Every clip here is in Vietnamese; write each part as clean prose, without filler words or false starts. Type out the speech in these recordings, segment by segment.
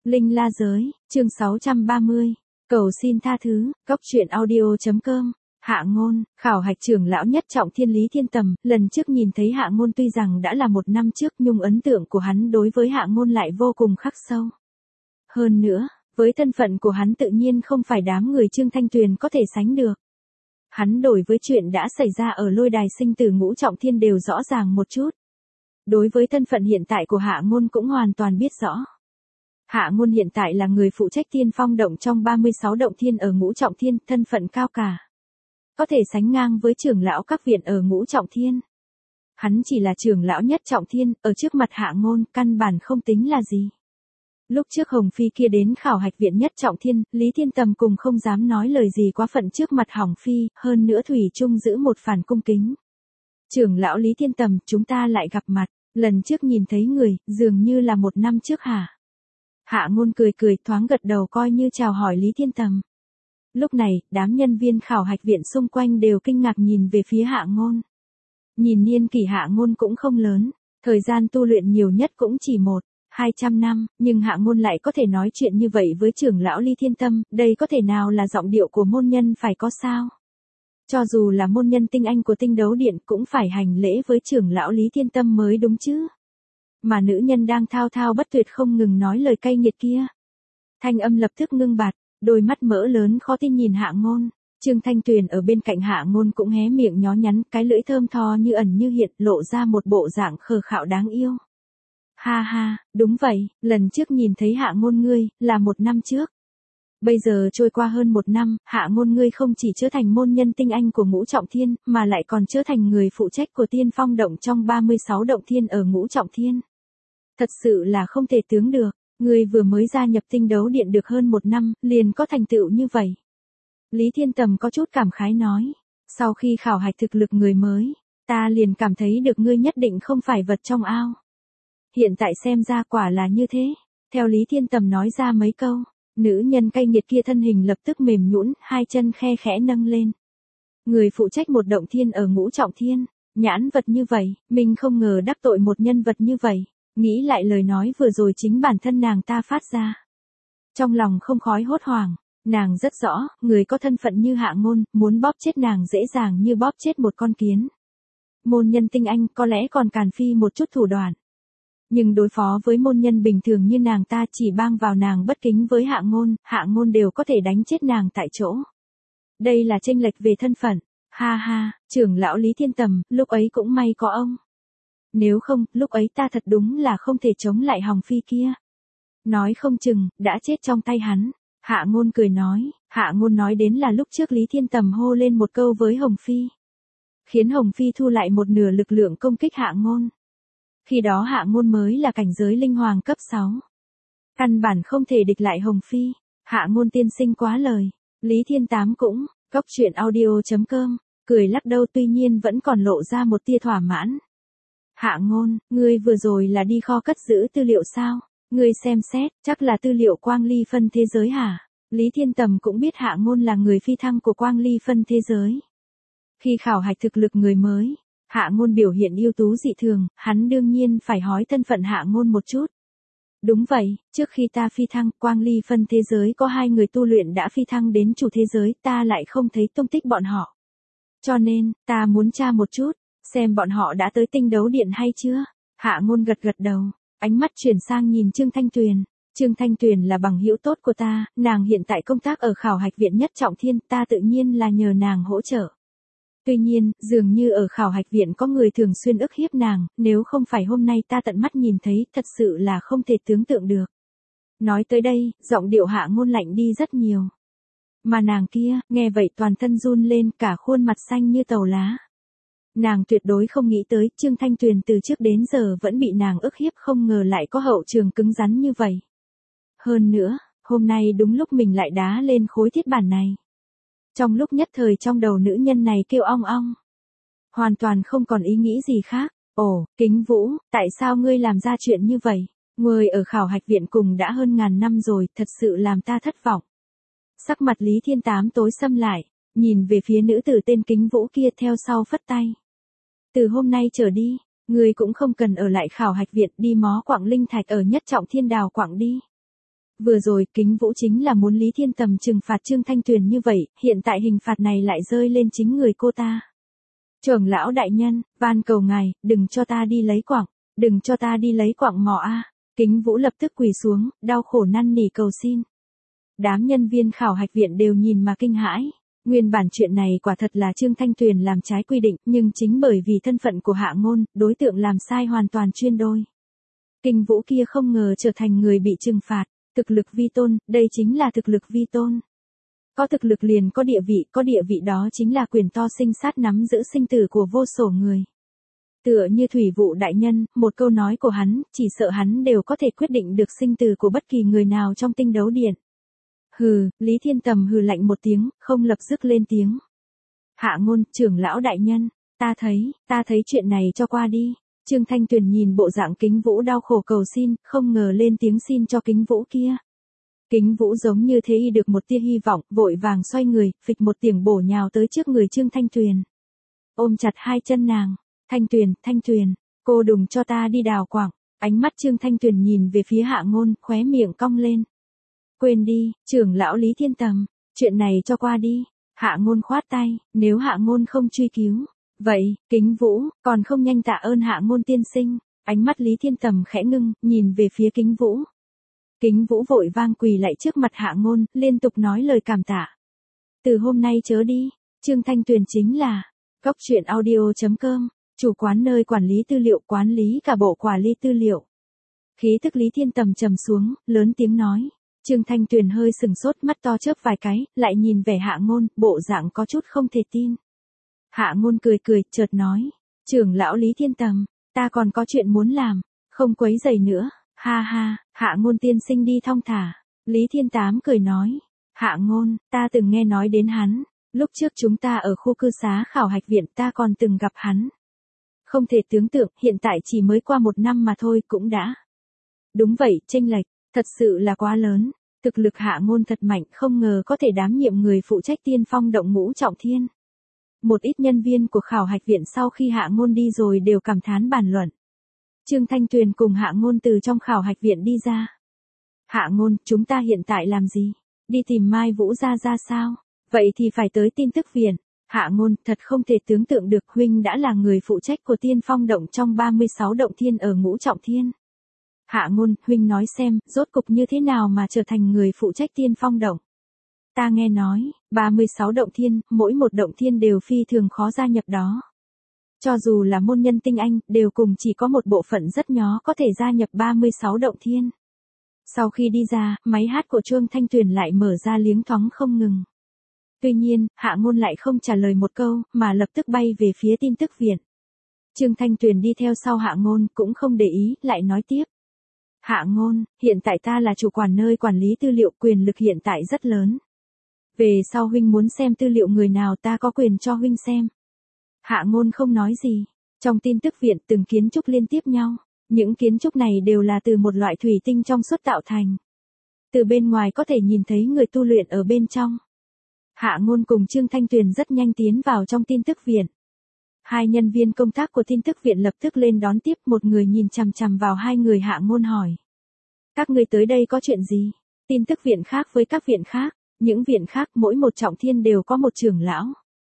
Linh La Giới, chương 630. Cầu xin tha thứ, Cóc truyện audio.com. Hạ Ngôn, khảo hạch trưởng lão nhất trọng thiên Lý Thiên Tầm, lần trước nhìn thấy Hạ Ngôn tuy rằng đã là 1 năm trước nhưng ấn tượng của hắn đối với Hạ Ngôn lại vô cùng khắc sâu. Hơn nữa, với thân phận của hắn tự nhiên không phải đám người Trương Thanh Tuyền có thể sánh được. Hắn đối với chuyện đã xảy ra ở lôi đài sinh tử ngũ trọng thiên đều rõ ràng một chút. Đối với thân phận hiện tại của Hạ Ngôn cũng hoàn toàn biết rõ. Hạ Ngôn hiện tại là người phụ trách Tiên Phong động trong 36 động thiên ở ngũ trọng thiên, thân phận cao cả. Có thể sánh ngang với trưởng lão các viện ở ngũ trọng thiên. Hắn chỉ là trưởng lão nhất trọng thiên, ở trước mặt Hạ Ngôn, căn bản không tính là gì. Lúc trước Hồng Phi kia đến khảo hạch viện nhất trọng thiên, Lý Thiên Tầm cùng không dám nói lời gì quá phận trước mặt Hồng Phi, hơn nữa thủy chung giữ một phản cung kính. Trưởng lão Lý Thiên Tầm, chúng ta lại gặp mặt, lần trước nhìn thấy người, dường như là 1 năm trước hả? Hạ Ngôn cười cười thoáng gật đầu coi như chào hỏi Lý Thiên Tầm. Lúc này, đám nhân viên khảo hạch viện xung quanh đều kinh ngạc nhìn về phía Hạ Ngôn. Nhìn niên kỷ Hạ Ngôn cũng không lớn, thời gian tu luyện nhiều nhất cũng chỉ 100-200 năm, nhưng Hạ Ngôn lại có thể nói chuyện như vậy với trưởng lão Lý Thiên Tầm, đây có thể nào là giọng điệu của môn nhân phải có sao? Cho dù là môn nhân tinh anh của Tinh Đấu Điện cũng phải hành lễ với trưởng lão Lý Thiên Tầm mới đúng chứ. Mà nữ nhân đang thao thao bất tuyệt không ngừng nói lời cay nghiệt kia. Thanh âm lập tức ngưng bặt, đôi mắt mỡ lớn khó tin nhìn Hạ Ngôn. Trương Thanh Tuyền ở bên cạnh Hạ Ngôn cũng hé miệng nhó nhắn, cái lưỡi thơm tho như ẩn như hiện, lộ ra một bộ dạng khờ khạo đáng yêu. Ha ha, đúng vậy, lần trước nhìn thấy Hạ Ngôn ngươi, là 1 năm trước. Bây giờ trôi qua hơn 1 năm, Hạ Ngôn ngươi không chỉ trở thành môn nhân tinh anh của ngũ trọng thiên, mà lại còn trở thành người phụ trách của Tiên Phong động trong 36 động thiên ở ngũ trọng thiên. Thật sự là không thể tưởng được, ngươi vừa mới gia nhập Tinh Đấu Điện được hơn 1 năm, liền có thành tựu như vậy. Lý Thiên Tầm có chút cảm khái nói, sau khi khảo hạch thực lực người mới, ta liền cảm thấy được ngươi nhất định không phải vật trong ao. Hiện tại xem ra quả là như thế, theo Lý Thiên Tầm nói ra mấy câu, nữ nhân cay nghiệt kia thân hình lập tức mềm nhũn, 2 chân khe khẽ nâng lên. Người phụ trách một động thiên ở ngũ trọng thiên, nhãn vật như vậy, mình không ngờ đắc tội một nhân vật như vậy. Nghĩ lại lời nói vừa rồi chính bản thân nàng ta phát ra. Trong lòng không khói hốt hoảng, nàng rất rõ, người có thân phận như Hạ Ngôn, muốn bóp chết nàng dễ dàng như bóp chết một con kiến. Môn nhân tinh anh có lẽ còn càn phi một chút thủ đoạn. Nhưng đối phó với môn nhân bình thường như nàng ta chỉ bang vào nàng bất kính với Hạ Ngôn đều có thể đánh chết nàng tại chỗ. Đây là chênh lệch về thân phận. Ha ha, trưởng lão Lý Thiên Tầm, lúc ấy cũng may có ông. Nếu không, lúc ấy ta thật đúng là không thể chống lại Hồng Phi kia. Nói không chừng, đã chết trong tay hắn. Hạ Ngôn cười nói, Hạ Ngôn nói đến là lúc trước Lý Thiên Tầm hô lên một câu với Hồng Phi. Khiến Hồng Phi thu lại một nửa lực lượng công kích Hạ Ngôn. Khi đó Hạ Ngôn mới là cảnh giới linh hoàng cấp 6. Căn bản không thể địch lại Hồng Phi. Hạ Ngôn tiên sinh quá lời. Lý Thiên Tám cũng, Cóc truyện audio.com, cười lắc đầu tuy nhiên vẫn còn lộ ra một tia thỏa mãn. Hạ Ngôn, ngươi vừa rồi là đi kho cất giữ tư liệu sao? Ngươi xem xét, chắc là tư liệu Quang Ly phân thế giới hả? Lý Thiên Tầm cũng biết Hạ Ngôn là người phi thăng của Quang Ly phân thế giới. Khi khảo hạch thực lực người mới, Hạ Ngôn biểu hiện ưu tú dị thường, hắn đương nhiên phải hỏi thân phận Hạ Ngôn một chút. Đúng vậy, trước khi ta phi thăng, Quang Ly phân thế giới có 2 người tu luyện đã phi thăng đến chủ thế giới, ta lại không thấy tung tích bọn họ. Cho nên, ta muốn tra một chút. Xem bọn họ đã tới Tinh Đấu Điện hay chưa? Hạ Ngôn gật gật đầu, ánh mắt chuyển sang nhìn Trương Thanh Tuyền. Trương Thanh Tuyền là bằng hữu tốt của ta, nàng hiện tại công tác ở khảo hạch viện nhất trọng thiên, ta tự nhiên là nhờ nàng hỗ trợ. Tuy nhiên, dường như ở khảo hạch viện có người thường xuyên ức hiếp nàng, nếu không phải hôm nay ta tận mắt nhìn thấy, thật sự là không thể tưởng tượng được. Nói tới đây, giọng điệu Hạ Ngôn lạnh đi rất nhiều. Mà nàng kia, nghe vậy toàn thân run lên, cả khuôn mặt xanh như tàu lá. Nàng tuyệt đối không nghĩ tới, Trương Thanh Tuyền từ trước đến giờ vẫn bị nàng ức hiếp không ngờ lại có hậu trường cứng rắn như vậy. Hơn nữa, hôm nay đúng lúc mình lại đá lên khối thiết bản này. Trong lúc nhất thời trong đầu nữ nhân này kêu ong ong. Hoàn toàn không còn ý nghĩ gì khác. Ồ, Kính Vũ, tại sao ngươi làm ra chuyện như vậy? Ngươi ở khảo hạch viện cùng đã hơn 1000 năm rồi, thật sự làm ta thất vọng. Sắc mặt Lý Thiên Tám tối sầm lại, nhìn về phía nữ tử tên Kính Vũ kia theo sau phất tay. Từ hôm nay trở đi, ngươi cũng không cần ở lại khảo hạch viện, đi mó quặng linh thạch ở nhất trọng thiên đào quặng đi. Vừa rồi, Kính Vũ chính là muốn Lý Thiên Tầm trừng phạt Trương Thanh Tuyền như vậy, hiện tại hình phạt này lại rơi lên chính người cô ta. Trưởng lão đại nhân, van cầu ngài, đừng cho ta đi lấy quặng, đừng cho ta đi lấy quặng mỏ a. Kính Vũ lập tức quỳ xuống, đau khổ năn nỉ cầu xin. Đám nhân viên khảo hạch viện đều nhìn mà kinh hãi. Nguyên bản chuyện này quả thật là Trương Thanh Tuyền làm trái quy định, nhưng chính bởi vì thân phận của Hạ Ngôn, đối tượng làm sai hoàn toàn chuyên đôi. Kính Vũ kia không ngờ trở thành người bị trừng phạt, thực lực vi tôn, đây chính là thực lực vi tôn. Có thực lực liền có địa vị đó chính là quyền to sinh sát nắm giữ sinh tử của vô số người. Tựa như Thủy Vụ đại nhân, một câu nói của hắn, chỉ sợ hắn đều có thể quyết định được sinh tử của bất kỳ người nào trong tinh đấu điện. Hừ, Lý Thiên Tầm hừ lạnh một tiếng, không lập tức lên tiếng. Hạ Ngôn, trưởng lão đại nhân, ta thấy chuyện này cho qua đi. Trương Thanh Tuyền nhìn bộ dạng Kính Vũ đau khổ cầu xin, không ngờ lên tiếng xin cho Kính Vũ kia. Kính Vũ giống như thế y được một tia hy vọng, vội vàng xoay người, phịch một tiếng bổ nhào tới trước người Trương Thanh Tuyền. Ôm chặt hai chân nàng, Thanh Tuyền, cô đừng cho ta đi đào quặng. Ánh mắt Trương Thanh Tuyền nhìn về phía Hạ Ngôn, khóe miệng cong lên. Quên đi, trưởng lão Lý Thiên Tầm, chuyện này cho qua đi. Hạ Ngôn khoát tay, nếu Hạ Ngôn không truy cứu. Vậy, Kính Vũ, còn không nhanh tạ ơn Hạ Ngôn tiên sinh. Ánh mắt Lý Thiên Tầm khẽ ngưng, nhìn về phía Kính Vũ. Kính Vũ vội vang quỳ lại trước mặt Hạ Ngôn, liên tục nói lời cảm tạ. Từ hôm nay chớ đi, Trương Thanh Tuyền chính là coctruyện.audio.com, chủ quán nơi quản lý tư liệu, quản lý cả bộ quản lý tư liệu. Khí tức Lý Thiên Tầm trầm xuống, lớn tiếng nói. Trương Thanh Tuyền hơi sừng sốt, mắt to chớp vài cái, lại nhìn vẻ Hạ Ngôn, bộ dạng có chút không thể tin. Hạ Ngôn cười, chợt nói, trưởng lão Lý Thiên Tầm, ta còn có chuyện muốn làm, không quấy rầy nữa, ha ha, Hạ Ngôn tiên sinh đi thong thả. Lý Thiên Tám cười nói, Hạ Ngôn, ta từng nghe nói đến hắn, lúc trước chúng ta ở khu cư xá khảo hạch viện ta còn từng gặp hắn. Không thể tưởng tượng, hiện tại chỉ mới qua 1 năm mà thôi cũng đã. Đúng vậy, chênh lệch, thật sự là quá lớn. Thực lực Hạ Ngôn thật mạnh, không ngờ có thể đảm nhiệm người phụ trách Tiên Phong động ngũ trọng thiên. Một ít nhân viên của khảo hạch viện sau khi Hạ Ngôn đi rồi đều cảm thán bàn luận. Trương Thanh Tuyền cùng Hạ Ngôn từ trong khảo hạch viện đi ra. Hạ Ngôn, chúng ta hiện tại làm gì? Đi tìm Mai Vũ ra sao? Vậy thì phải tới tin tức viện. Hạ Ngôn, thật không thể tưởng tượng được huynh đã là người phụ trách của Tiên Phong động trong 36 động thiên ở ngũ trọng thiên. Hạ Ngôn, huynh nói xem, rốt cục như thế nào mà trở thành người phụ trách Tiên Phong động? Ta nghe nói, 36 động thiên, mỗi một động thiên đều phi thường khó gia nhập đó. Cho dù là môn nhân tinh anh, đều cùng chỉ có một bộ phận rất nhỏ có thể gia nhập 36 động thiên. Sau khi đi ra, máy hát của Trương Thanh Tuyền lại mở ra liếng thoáng không ngừng. Tuy nhiên, Hạ Ngôn lại không trả lời một câu, mà lập tức bay về phía tin tức viện. Trương Thanh Tuyền đi theo sau Hạ Ngôn, cũng không để ý, lại nói tiếp. Hạ Ngôn, hiện tại ta là chủ quản nơi quản lý tư liệu, quyền lực hiện tại rất lớn. Về sau huynh muốn xem tư liệu người nào ta có quyền cho huynh xem. Hạ Ngôn không nói gì. Trong tin tức viện từng kiến trúc liên tiếp nhau. Những kiến trúc này đều là từ một loại thủy tinh trong suốt tạo thành. Từ bên ngoài có thể nhìn thấy người tu luyện ở bên trong. Hạ Ngôn cùng Trương Thanh Tuyền rất nhanh tiến vào trong tin tức viện. Hai nhân viên công tác của tin tức viện lập tức lên đón tiếp, một người nhìn chằm chằm vào hai người. Hạ Ngôn hỏi. Các người tới đây có chuyện gì? Tin tức viện khác với các viện khác. Những viện khác mỗi một trọng thiên đều có một trưởng lão.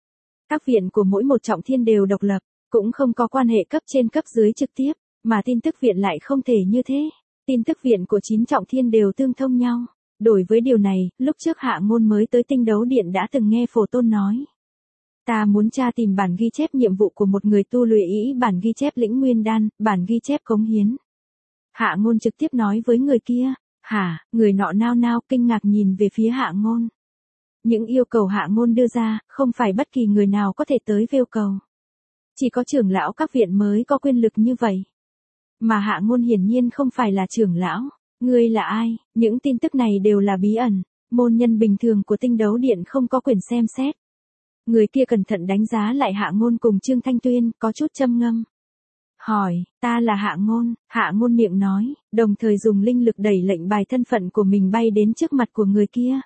Các viện của mỗi một trọng thiên đều độc lập, cũng không có quan hệ cấp trên cấp dưới trực tiếp, mà tin tức viện lại không thể như thế. Tin tức viện của 9 trọng thiên đều tương thông nhau. Đối với điều này, lúc trước Hạ Ngôn mới tới tinh đấu điện đã từng nghe Phổ Tôn nói. Ta muốn tra tìm bản ghi chép nhiệm vụ của một người tu luyện ý, bản ghi chép lĩnh nguyên đan, bản ghi chép cống hiến. Hạ Ngôn trực tiếp nói với người kia. Hả, người nọ nao nao kinh ngạc nhìn về phía Hạ Ngôn. Những yêu cầu Hạ Ngôn đưa ra, không phải bất kỳ người nào có thể tới yêu cầu. Chỉ có trưởng lão các viện mới có quyền lực như vậy. Mà Hạ Ngôn hiển nhiên không phải là trưởng lão. Ngươi là ai? Những tin tức này đều là bí ẩn. Môn nhân bình thường của tinh đấu điện không có quyền xem xét. Người kia cẩn thận đánh giá lại Hạ Ngôn cùng Trương Thanh Tuyền, có chút châm ngâm. Hỏi, ta là Hạ Ngôn miệng nói, đồng thời dùng linh lực đẩy lệnh bài thân phận của mình bay đến trước mặt của người kia.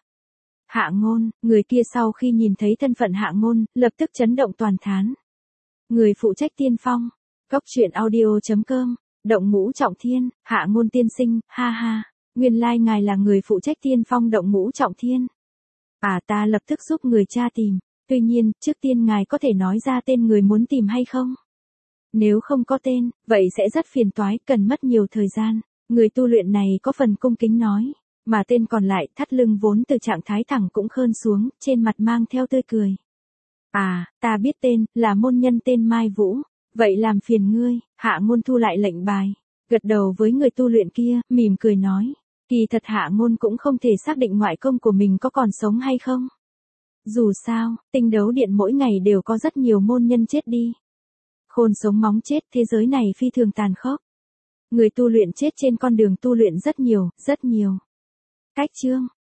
Hạ Ngôn, người kia sau khi nhìn thấy thân phận Hạ Ngôn, lập tức chấn động toàn thán. Người phụ trách Tiên Phong, coctruyện.audio.com, động ngũ trọng thiên, Hạ Ngôn tiên sinh, ha ha, Nguyên lai ngài là người phụ trách Tiên Phong động Ngũ Trọng Thiên. À, ta lập tức giúp người tra tìm. Tuy nhiên, trước tiên ngài có thể nói ra tên người muốn tìm hay không? Nếu không có tên, vậy sẽ rất phiền toái, cần mất nhiều thời gian. Người tu luyện này có phần cung kính nói. Mà tên còn lại, thắt lưng vốn từ trạng thái thẳng cũng khơn xuống, trên mặt mang theo tươi cười. À, ta biết tên, là môn nhân tên Mai Vũ. Vậy làm phiền ngươi. Hạ Ngôn thu lại lệnh bài. Gật đầu với người tu luyện kia, mỉm cười nói. Kỳ thật Hạ Ngôn cũng không thể xác định ngoại công của mình có còn sống hay không. Dù sao, Tinh Đấu Điện mỗi ngày đều có rất nhiều môn nhân chết đi. Khôn sống móng chết, thế giới này phi thường tàn khốc. Người tu luyện chết trên con đường tu luyện rất nhiều, rất nhiều. Cách chương